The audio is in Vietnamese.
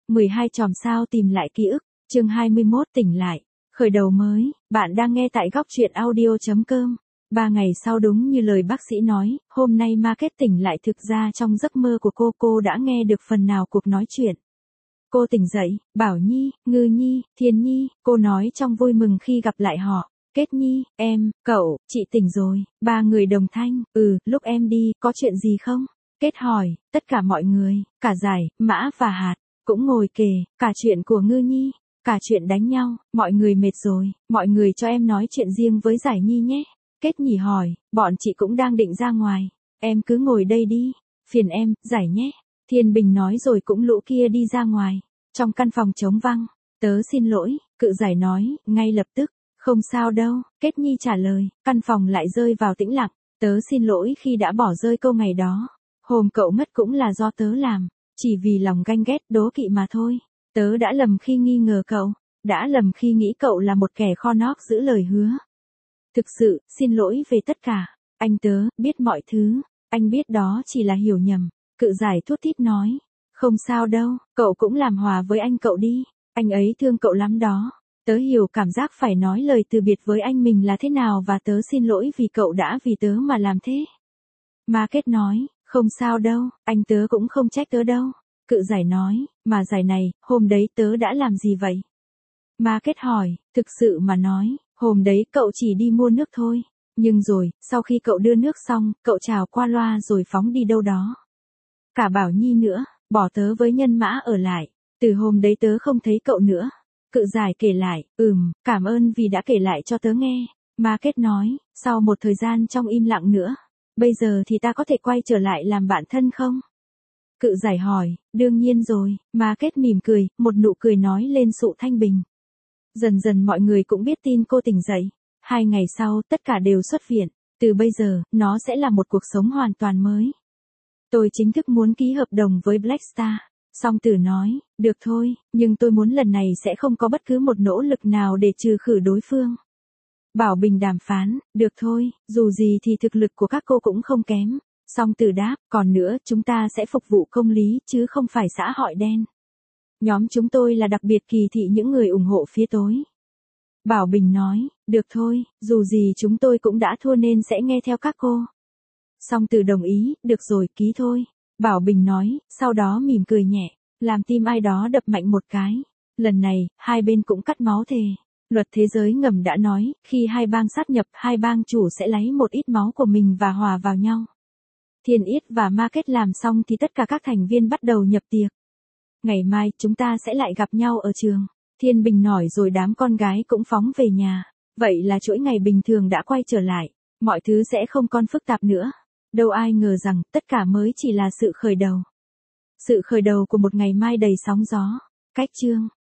12 chòm sao tìm lại ký ức, chương 21 tỉnh lại, khởi đầu mới, bạn đang nghe tại góc truyện audio.com. 3 ngày sau đúng như lời bác sĩ nói, hôm nay Market tỉnh lại thực ra trong giấc mơ của cô đã nghe được phần nào cuộc nói chuyện. Cô tỉnh dậy, Bảo Nhi, Ngư Nhi, Thiên Nhi, cô nói trong vui mừng khi gặp lại họ. Kết Nhi, em, cậu, chị tỉnh rồi, ba người đồng thanh, lúc em đi, có chuyện gì không? Kết hỏi, tất cả mọi người, cả Giải, Mã và Hạt, cũng ngồi kề, cả chuyện của Ngư Nhi, cả chuyện đánh nhau, mọi người mệt rồi, mọi người cho em nói chuyện riêng với Giải Nhi nhé. Kết Nhỉ hỏi, bọn chị cũng đang định ra ngoài, em cứ ngồi đây đi, phiền em, Giải nhé. Thiên Bình nói rồi cũng lũ kia đi ra ngoài, trong căn phòng trống vắng, tớ xin lỗi, Cự Giải nói, ngay lập tức. Không sao đâu, Kết Nhi trả lời, căn phòng lại rơi vào tĩnh lặng, tớ xin lỗi khi đã bỏ rơi câu ngày đó. Hôm cậu mất cũng là do tớ làm, chỉ vì lòng ganh ghét đố kỵ mà thôi. Tớ đã lầm khi nghi ngờ cậu, đã lầm khi nghĩ cậu là một kẻ kho nóc giữ lời hứa. Thực sự, xin lỗi về tất cả, anh tớ, biết mọi thứ, anh biết đó chỉ là hiểu nhầm. Cự Giải thút thít nói, không sao đâu, cậu cũng làm hòa với anh cậu đi, anh ấy thương cậu lắm đó. Tớ hiểu cảm giác phải nói lời từ biệt với anh mình là thế nào và tớ xin lỗi vì cậu đã vì tớ mà làm thế. Market nói, không sao đâu, anh tớ cũng không trách tớ đâu. Cự Giải nói, mà Giải này, hôm đấy tớ đã làm gì vậy? Market hỏi, thực sự mà nói, hôm đấy cậu chỉ đi mua nước thôi. Nhưng rồi, sau khi cậu đưa nước xong, cậu chào qua loa rồi phóng đi đâu đó. Cả Bảo Nhi nữa, bỏ tớ với Nhân Mã ở lại. Từ hôm đấy tớ không thấy cậu nữa. Cự Giải kể lại, cảm ơn vì đã kể lại cho tớ nghe. Market nói, sau một thời gian trong im lặng nữa, bây giờ thì ta có thể quay trở lại làm bạn thân không? Cự Giải hỏi, đương nhiên rồi, Market mỉm cười, một nụ cười nói lên sự thanh bình. Dần dần mọi người cũng biết tin cô tỉnh dậy. 2 ngày sau, tất cả đều xuất viện. Từ bây giờ, nó sẽ là một cuộc sống hoàn toàn mới. Tôi chính thức muốn ký hợp đồng với Black Star. Song Tử nói, được thôi, nhưng tôi muốn lần này sẽ không có bất cứ một nỗ lực nào để trừ khử đối phương. Bảo Bình đàm phán, được thôi, dù gì thì thực lực của các cô cũng không kém. Song Tử đáp, còn nữa, chúng ta sẽ phục vụ công lý chứ không phải xã hội đen. Nhóm chúng tôi là đặc biệt kỳ thị những người ủng hộ phía tối. Bảo Bình nói, được thôi, dù gì chúng tôi cũng đã thua nên sẽ nghe theo các cô. Song Tử đồng ý, được rồi, ký thôi. Bảo Bình nói, sau đó mỉm cười nhẹ, làm tim ai đó đập mạnh một cái. Lần này, hai bên cũng cắt máu thề. Luật thế giới ngầm đã nói, khi hai bang sát nhập, hai bang chủ sẽ lấy một ít máu của mình và hòa vào nhau. Thiên Yết và Market làm xong thì tất cả các thành viên bắt đầu nhập tiệc. Ngày mai, chúng ta sẽ lại gặp nhau ở trường. Thiên Bình nói rồi đám con gái cũng phóng về nhà. Vậy là chuỗi ngày bình thường đã quay trở lại. Mọi thứ sẽ không còn phức tạp nữa. Đâu ai ngờ rằng, tất cả mới chỉ là sự khởi đầu. Sự khởi đầu của một ngày mai đầy sóng gió. Cách chương